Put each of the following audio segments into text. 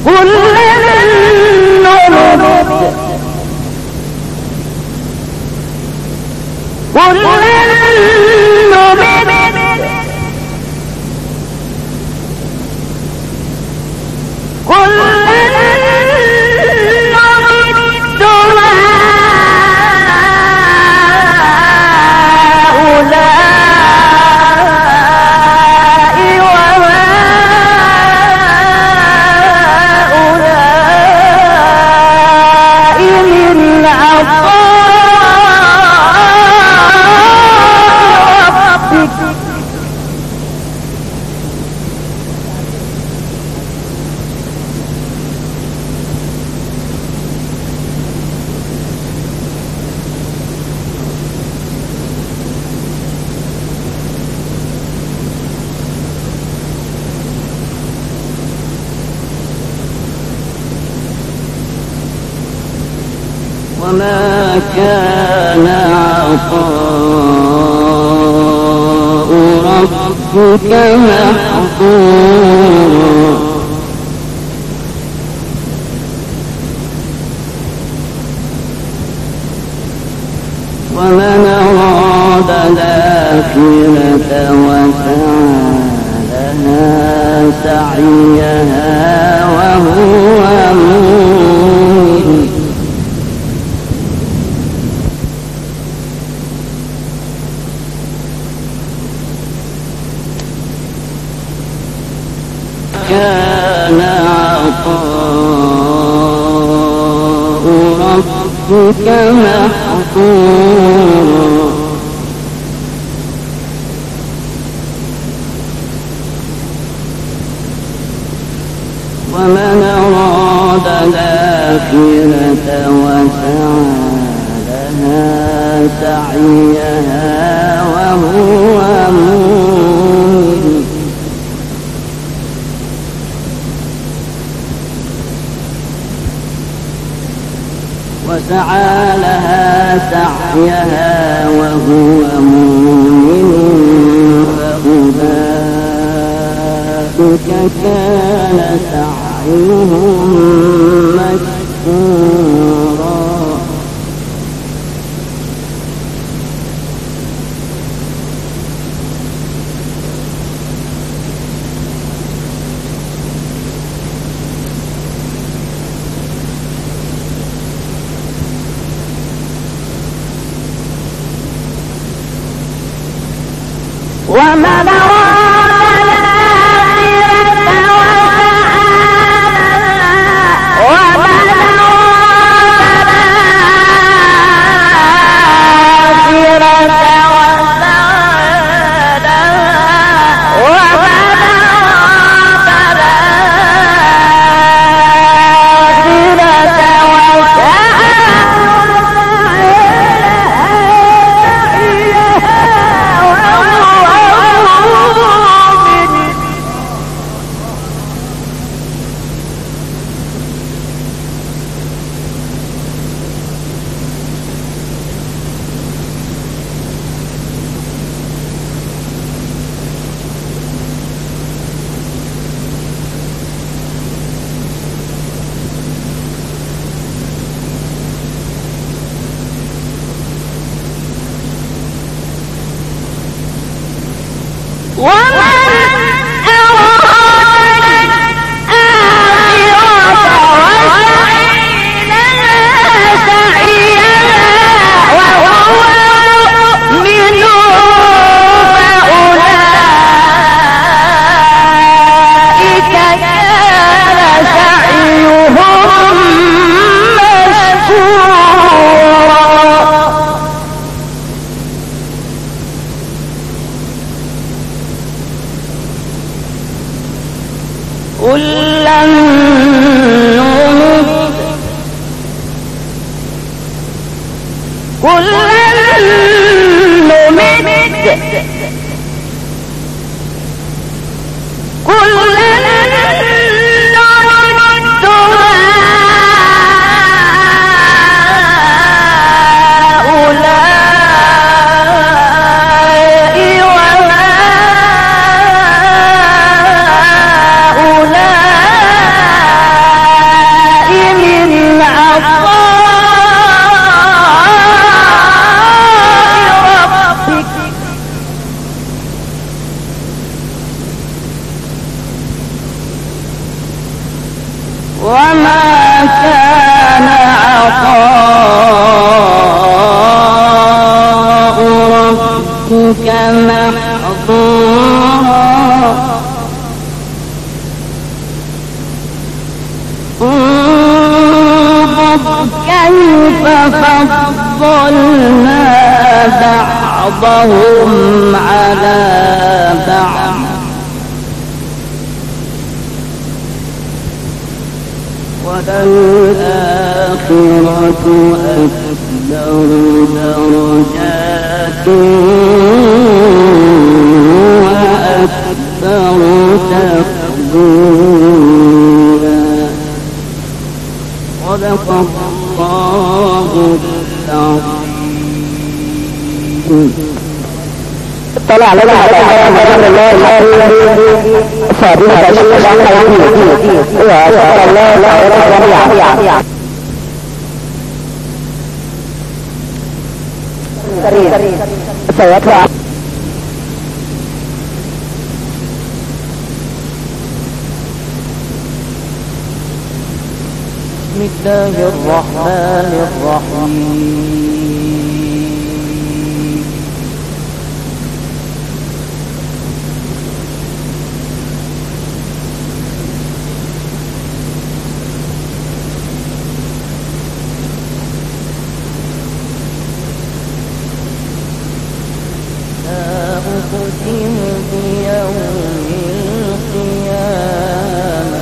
وما كان عطاء ربك محظورا ومن أراد الآخرة وسعى لها سعيها وهو مؤمن كان عطاء ربك محظورا ومن أراد الآخرة وسعى لها سعيها وهو مؤمن وسعى لها سعيها وهو مؤمن فأولئك كان سعيهم مشكورا ومن ربك محظورا انظر كيف فضلنا بعضهم على بعض وللآخرة أكبر درجات وأكبر تفضيلا صدق الله العظيم. طلع لنا على رسول الله صادقة الشيخ وصلى الله عليه وسلم. بسم الله الرحمن الرحيم. أقسم بيوم القيامة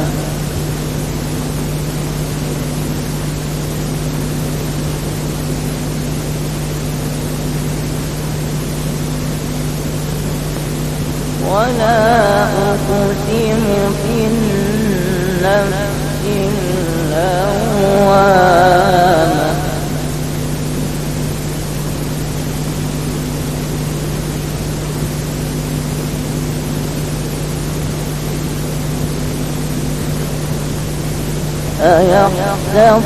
ولا أقسم بالنفس اللوامة أيحسب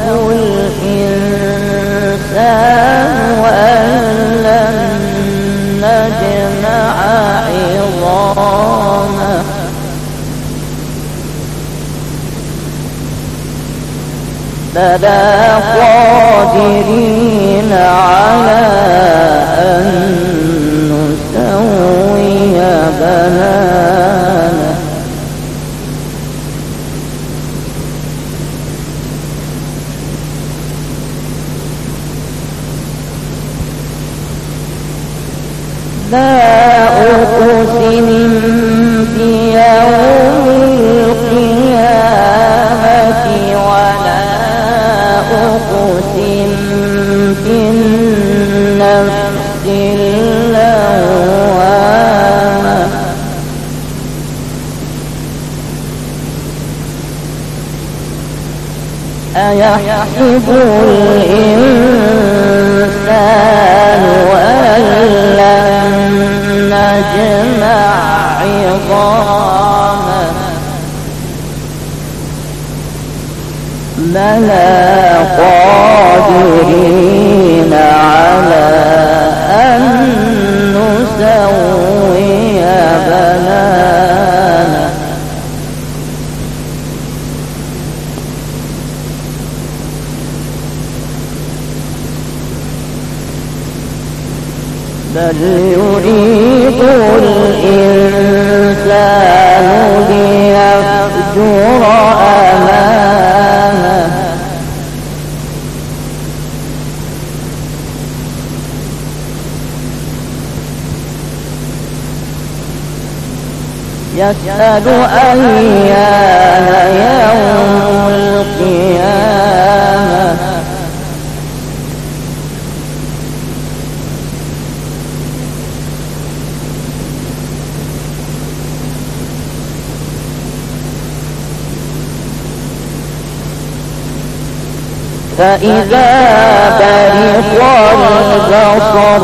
الإنسان أن لن نجمع عظامه بلى قادرين على أن نسوي بنانه لا أقسم بيوم القيامة ولا أقسم بالنفس اللوامة أيحسب الإنسان أن لن نجمع عظامه بلى قادرين على أن نسوي بنانه بل يريد الإنسان ليفجر أمامه يسأل أيان يوم القيامة فإذا برق البصر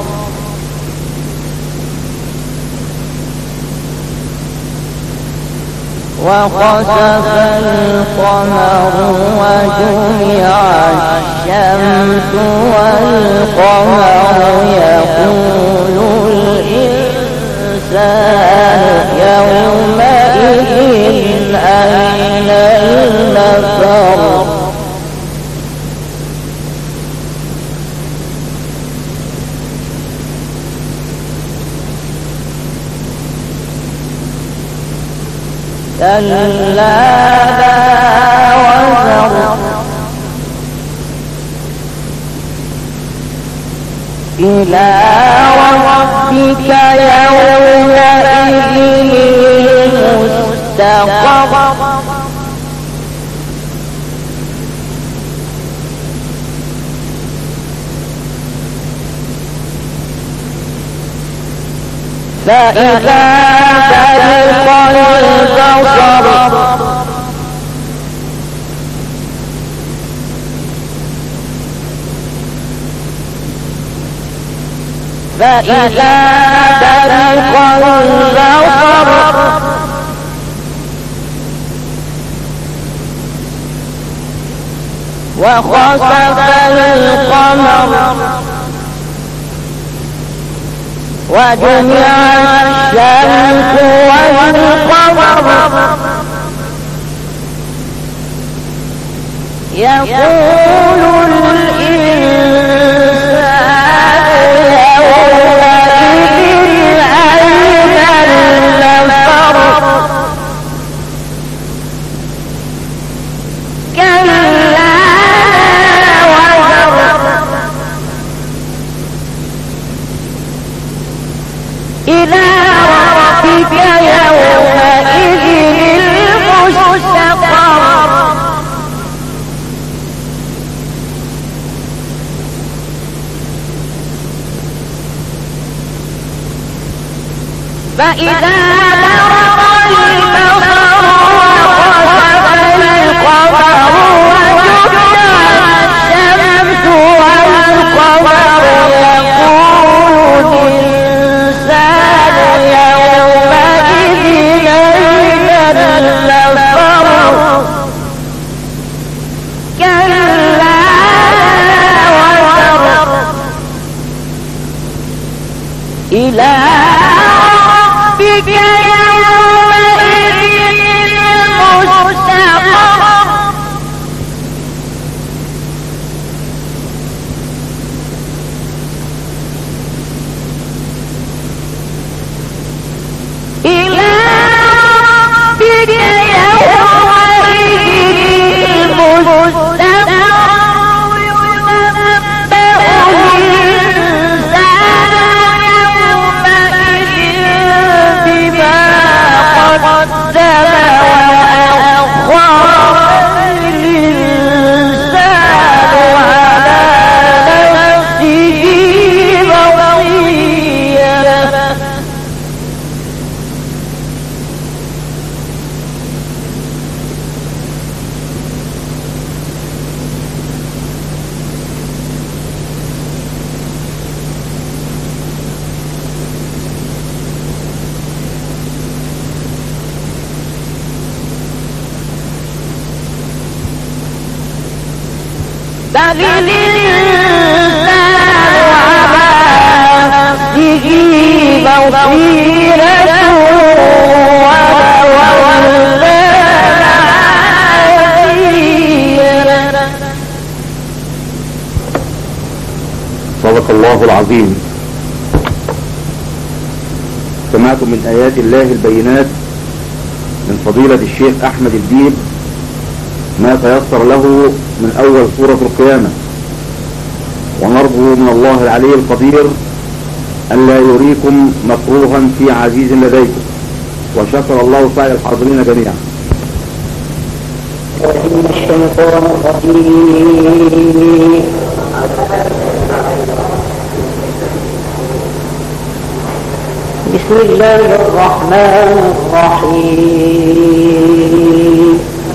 وخسف القمر وجمع الشمس والقمر يقول الإنسان يومئذ أين المفر كلا لا وزر إلى ربك يومئذ المستقر فإذا برق البصر فإذا برق البصر وخسف القمر وجمع الشمس والقمر يقول الإنسان يومئذ أين المفر كلا وزر إلى ربك يومئذ المستقر فإذا برق البصر وخسف القمر وجمع الشمس والقمر يقول الإنسان يومئذ أين المفر كلا وزر إلى ربك يومئذ المستقر إلى ربك يومئذ المستقر ينبأ الإنسان يومئذ بما قدم وأخر الإنسان على نفسه بصيرة بل الإنسان على نفسه بصيرة ولو ألقى معاذيره. صدق الله العظيم. سمعتم من آيات الله البينات من فضيلة الشيخ أحمد الديب ما تيسر له من أول سورة القيامة، ونرجو من الله العلي القدير ألا يريكم مكروها في عزيز لديكم، وشكر الله سعي الحاضرين جميعا. بسم الله الرحمن الرحيم.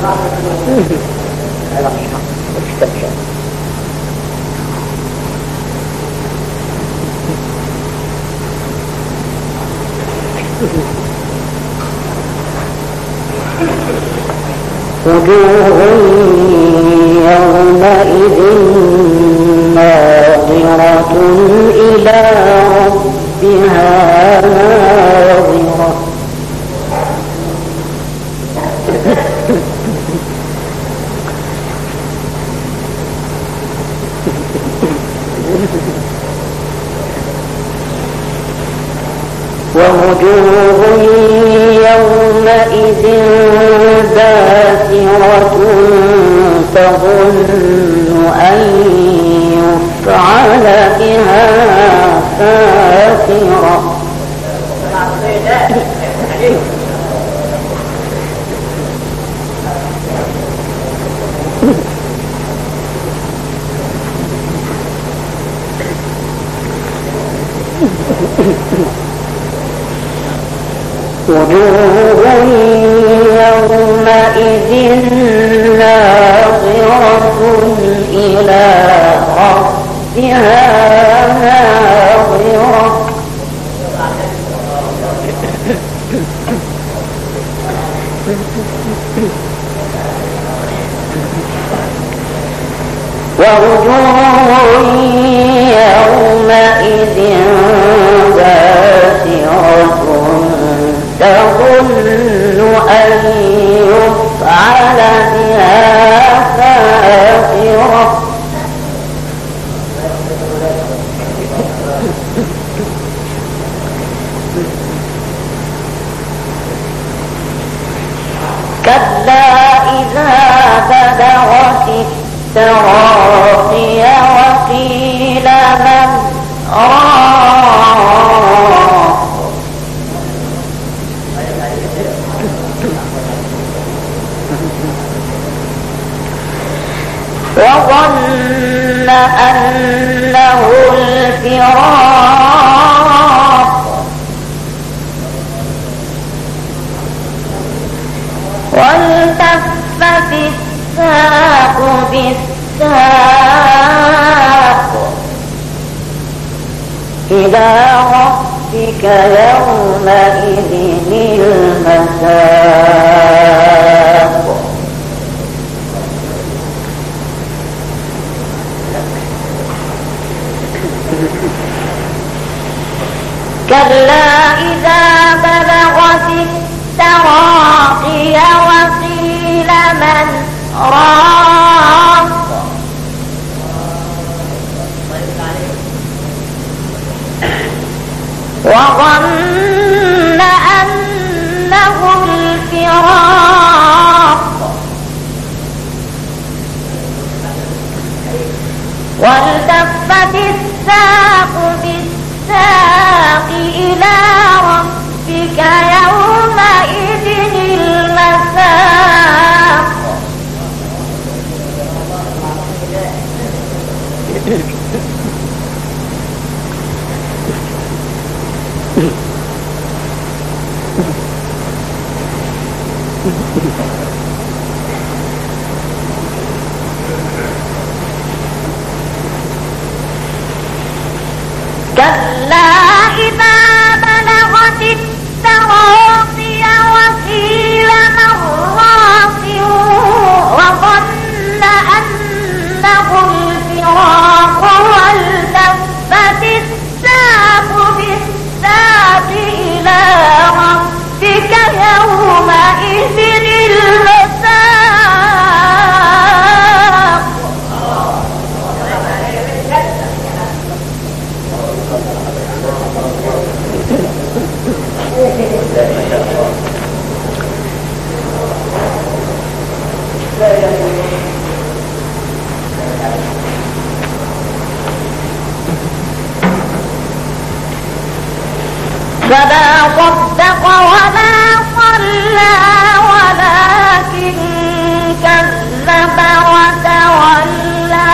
وجوه يومئذ ناظرة إلى ربها ناظرة ووجوه يومئذ يومئذ باسرة تظن أن يفعل بها فاقرة وجوه يومئذ ناظرة إلى ربها ناظرة ووجوه يومئذ باسرة تظن أن يفعل بها فاقرة كلا إذا بلغت التراقي وقيل من راق وظن أنه الفراق والتفت الساق بالساق إلى ربك يومئذ المساق كلا إذا بلغت التراقي وقيل من راق وظن أنه الفراق والتفت الساق بالساق إلى ربك يومئذ المساق كلا إذا بلغت التراقي وقيل من راق وظن أنه الفراق والتفت الساق بالساق إلى ربك يومئذ المساق فلا صدق ولا صلى ولكن كذب وتولى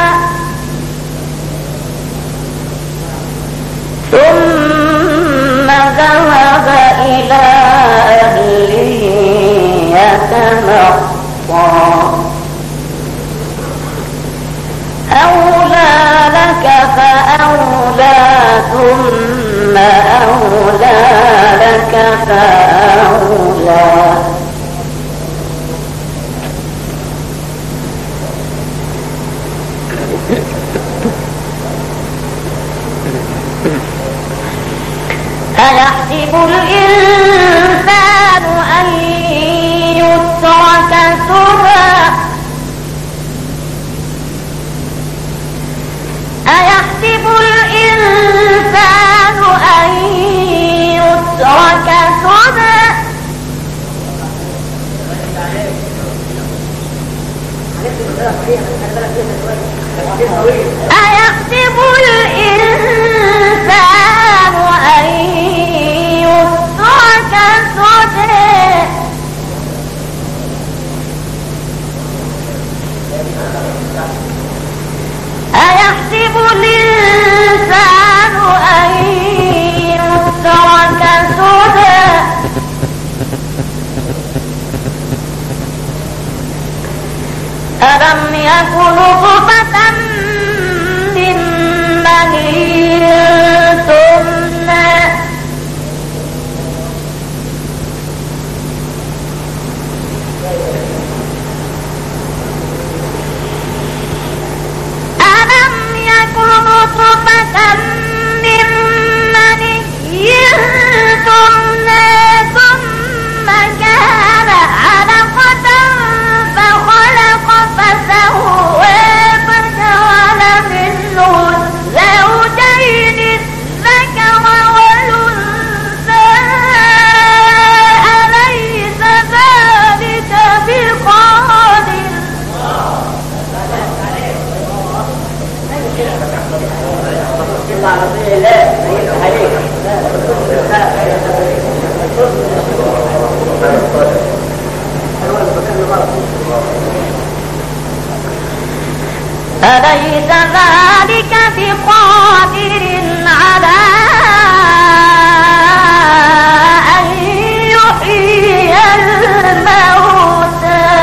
ثم ذهب إلى أهله يتمطى أولى لك فأولى ثم أولى لك فأولى أيحسب الإنسان أن يترك سدى أيحسب الإنسان أن يترك سدى أيحسب الإنسان أن يترك سدى أيحسب الإنسان أن يترك سدى ألم يكن نطفة من مني تمنى ألم يكن نطفة من مني تمنى ثم كان علقة فخلق فسوى فجعل منه الزوجين الذكر والأنثى أليس ذلك بقادر أليس ذلك بقادر على أن يحيي الموتى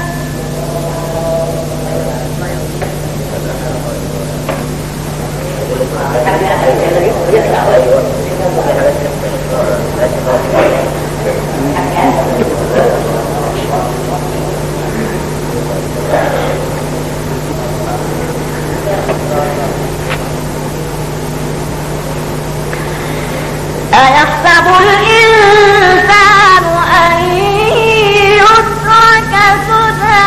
أيحسب الإنسان أن يترك سدى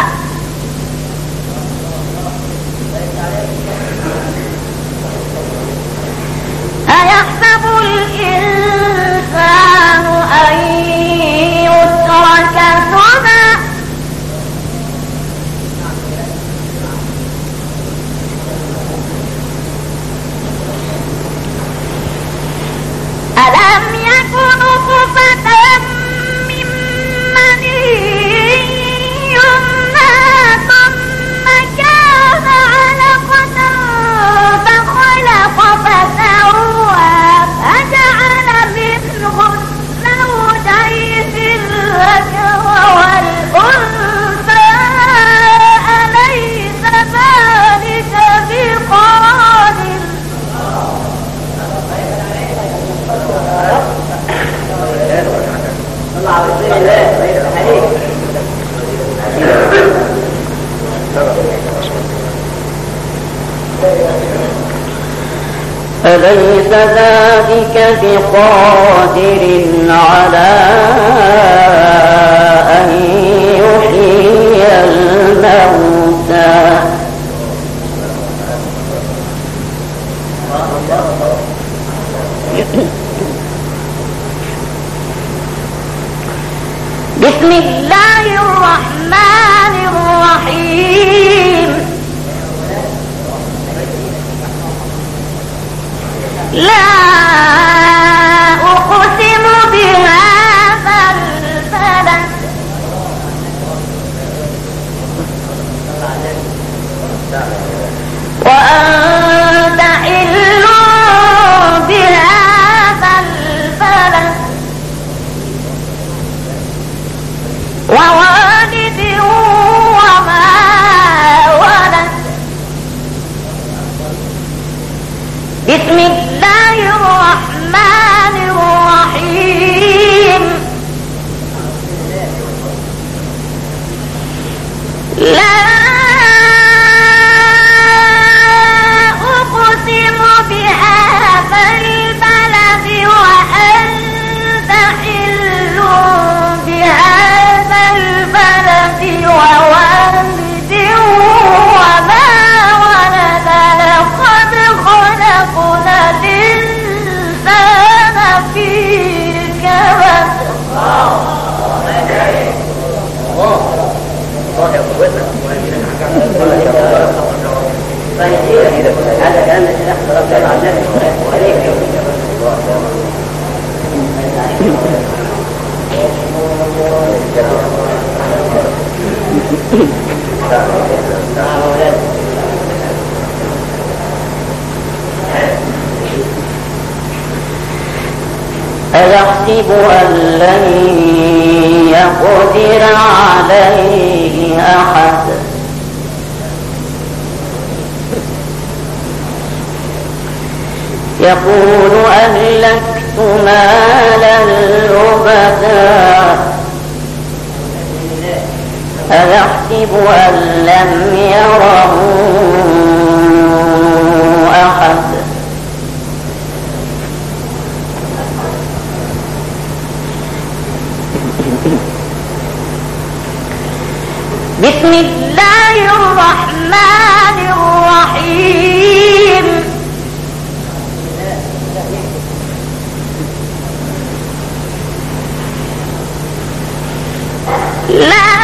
أيحسب الإنسان أن يترك سدى ألم يكن نطفة من مني يمنى ثم كان علقة فخلق فسوى فجعل منه الزوجين الذكر والأنثى أليس ذلك بقادر أليس ذلك بقادر على أن يحيي الموتى بسم الله الرحمن الرحيم لا أقسم بهذا البلد وأنت حل بهذا البلد ووالد وما أيحسب أن لن يقدر عليه أحد يقول أهلكت مالا لبدا أيحسب أن لم يره أحد بسم الله الرحمن الرحيم لا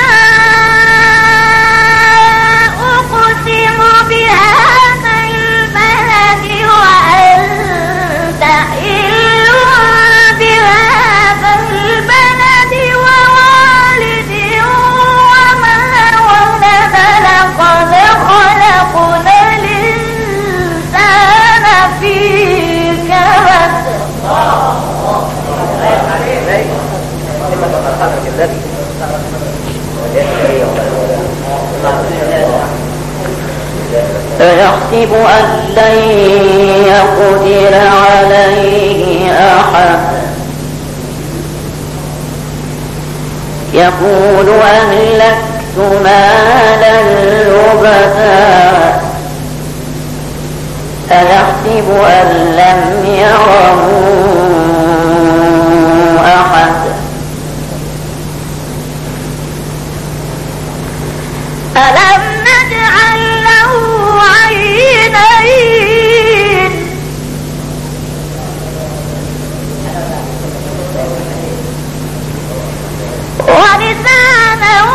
أقسم بهذا البلد وأنت حل بهذا البلد ووالد وما ولد لقد خلقنا الإنسان في كبد أيحسب أن لن يقدر عليه أحد يقول أهلكت مالا لبدا أيحسب أن لم يره أحد ألم نجعل له عينين ولسانا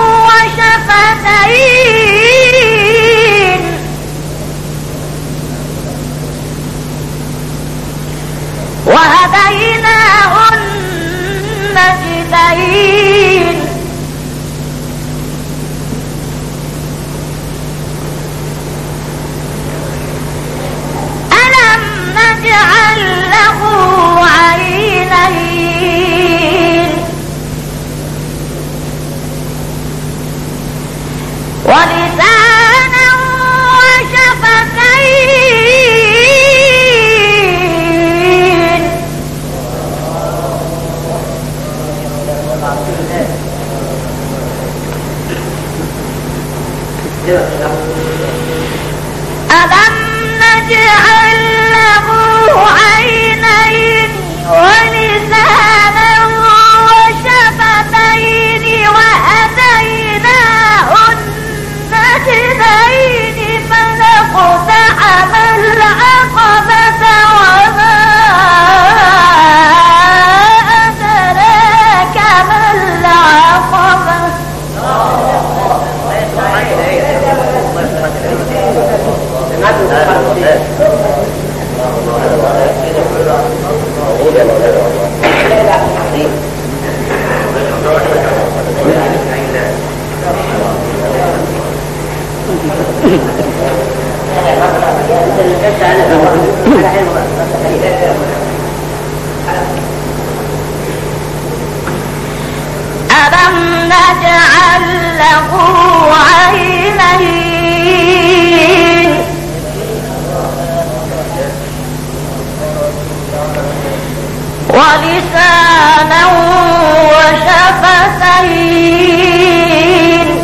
وشفتين وهديناه النجدين نجعل له عينين ولسانا وشفتين ألم نجعل له عينين ولسانا وشفتين وهديناه النجدين فلاقتحم العقبة وما أدراك ما العقبة ألم نجعل له عينين ولسانا وشفتين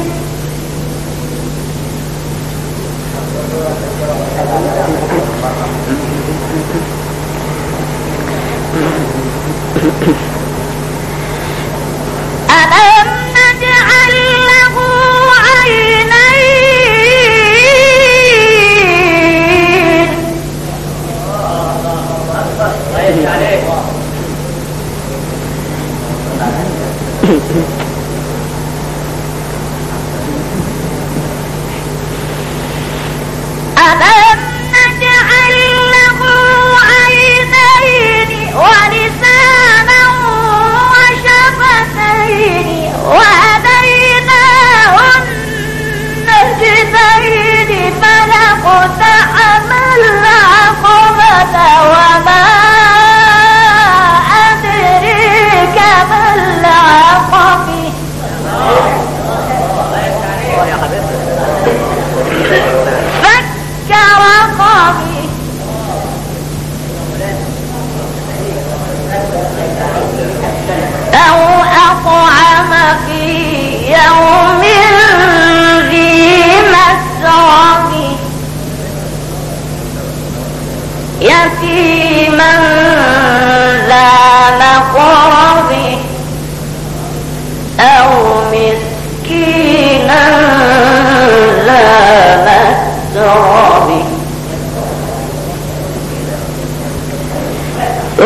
ألم نجعل له عينين ألم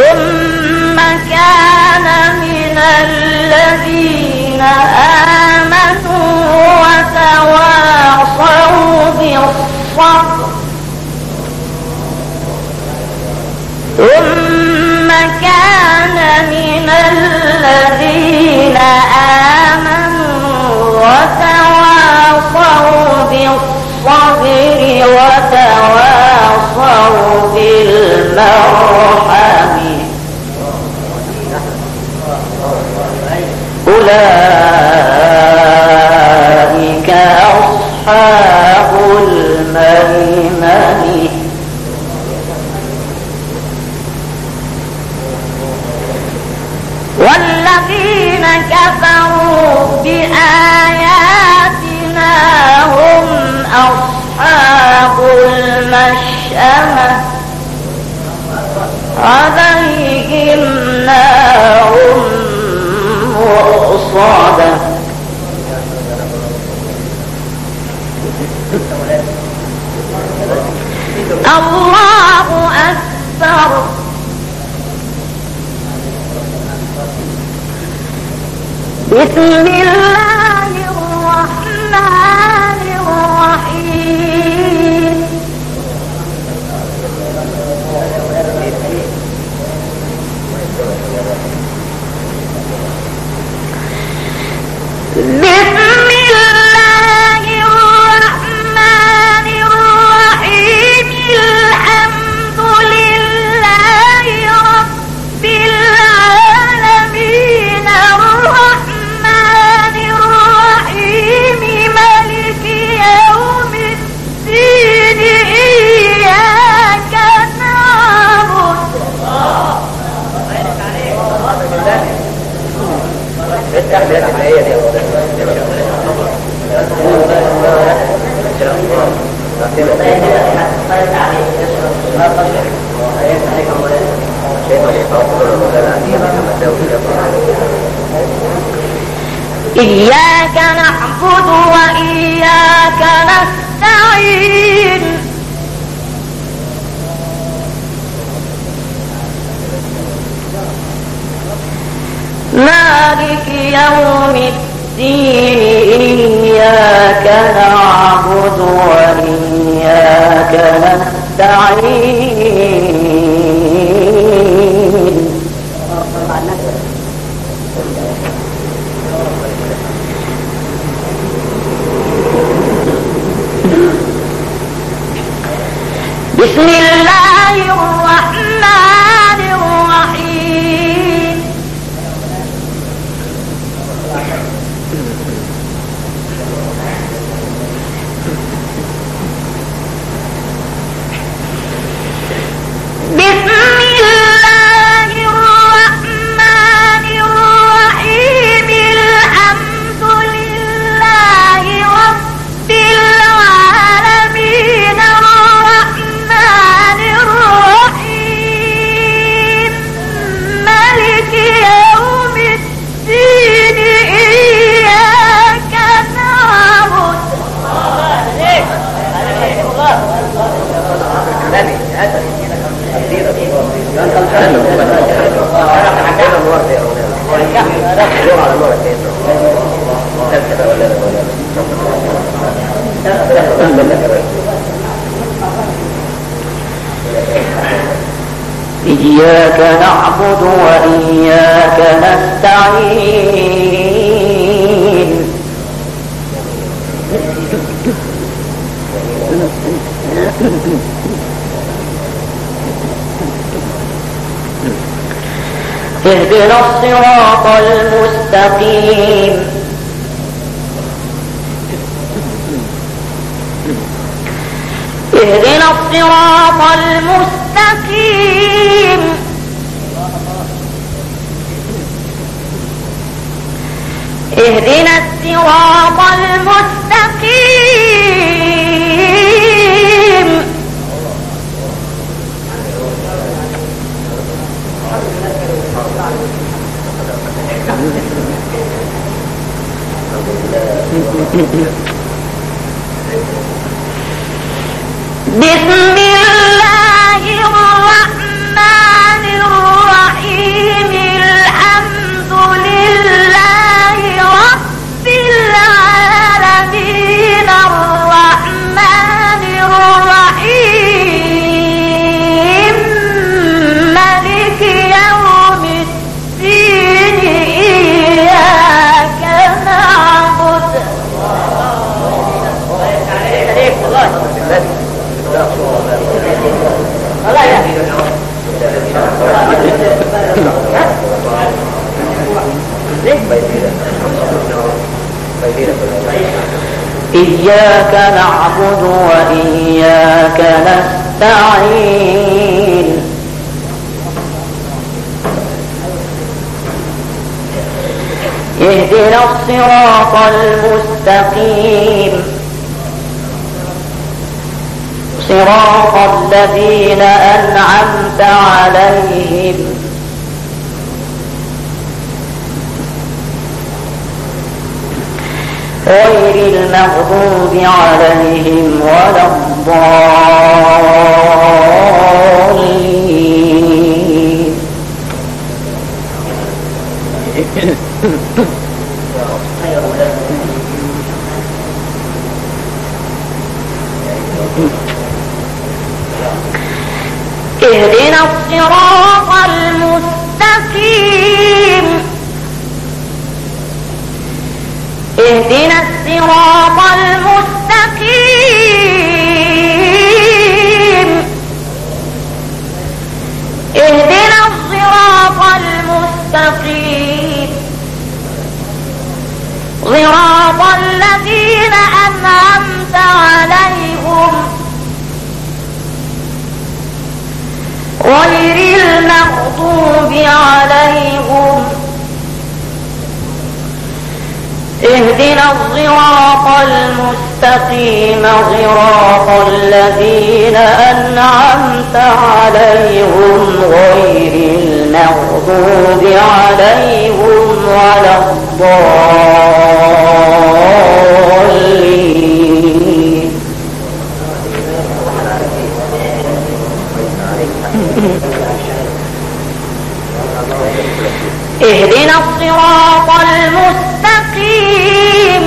ثم كان من الذين آمنوا وتواصوا بالصبر ثم كان من الذين آمنوا وتواصوا بالصبر وتواصوا بالمرحم أولئك أصحاب الميمنة والذين كفروا بآياتنا هم أصحاب المشأمة عليهم نار مؤصدة الله أكبر بسم الله الرحمن الرحيم بسم الله الرحمن الرحيم الحمد لله رب العالمين الرحمن الرحيم مالك يوم الدين إياك نعبد إياك نعبد وإياك نستعين مالك يوم الدين إياك نعبد وإياك نستعين بسم الله الرحمن الرحيم بسم الله الرحمن الرحيم الحمد لله رب العالمين الرحمن الرحيم مالك يوم الدين إياك نعبد إياك نعبد وإياك نستعين اهدنا الصراط المستقيم اهدنا الصراط المستقيم اهدنا الصراط المستقيم بسم الله الرحمن الرحيم إياك نعبد وإياك نستعين اهدنا الصراط المستقيم صراط الذين أنعمت عليهم غير المغضوب عليهم ولا الضالين اهدنا الصراط المستقيم اهدنا الصراط المستقيم اهدنا الصراط المستقيم صراط الذين أنعمت عليهم غير المغضوب عليهم اهدنا الصراط المستقيم صراط الذين أنعمت عليهم غير المغضوب عليهم ولا الضالين اهدنا الصراط المستقيم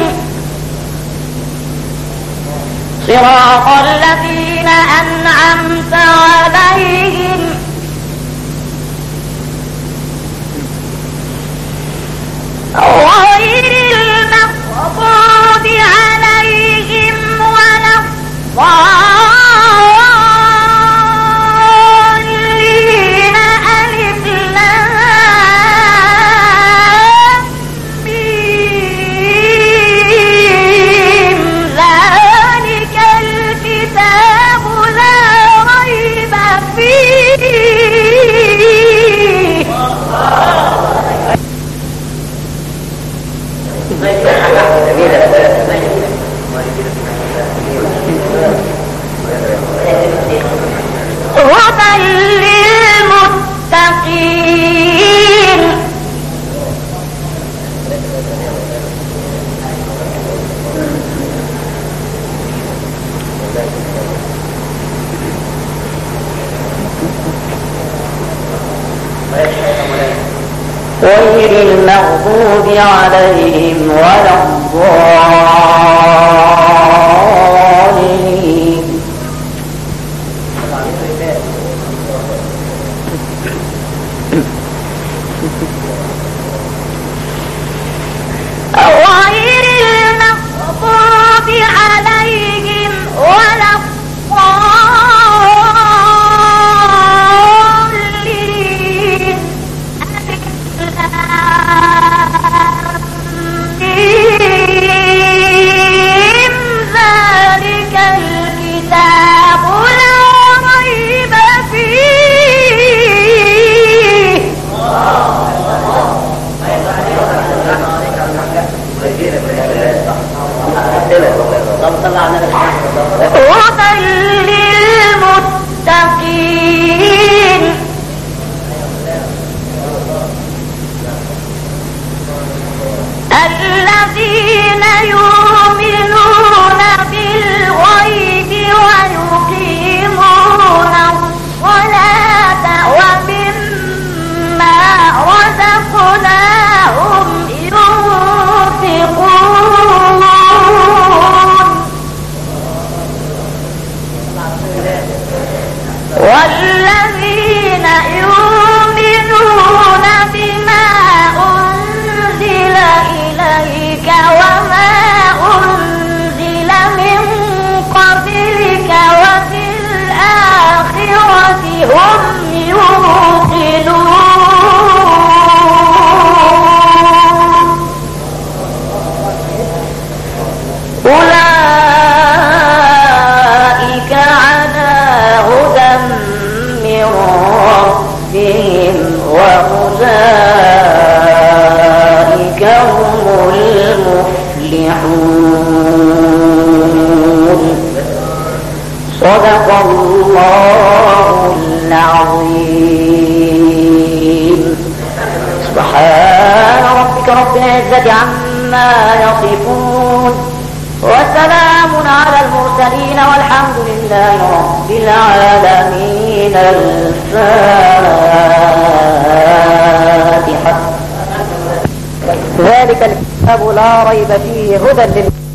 صراط الذين أنعمت عليهم غير المغضوب عليهم ولا الضالين ألف لام ميم ذلك الكتاب لا ريب فيه هدى للمتقين غير المغضوب عليهم ولا الضالين غير المغضوب عليهم ولا الضالين ذلك الكتاب لا ريب فيه سبحان ربك رب العزة عما يصفون وسلام على المرسلين والحمد لله رب العالمين. الفاتحة. ذلك الكتاب لا ريب فيه هدى للمتقين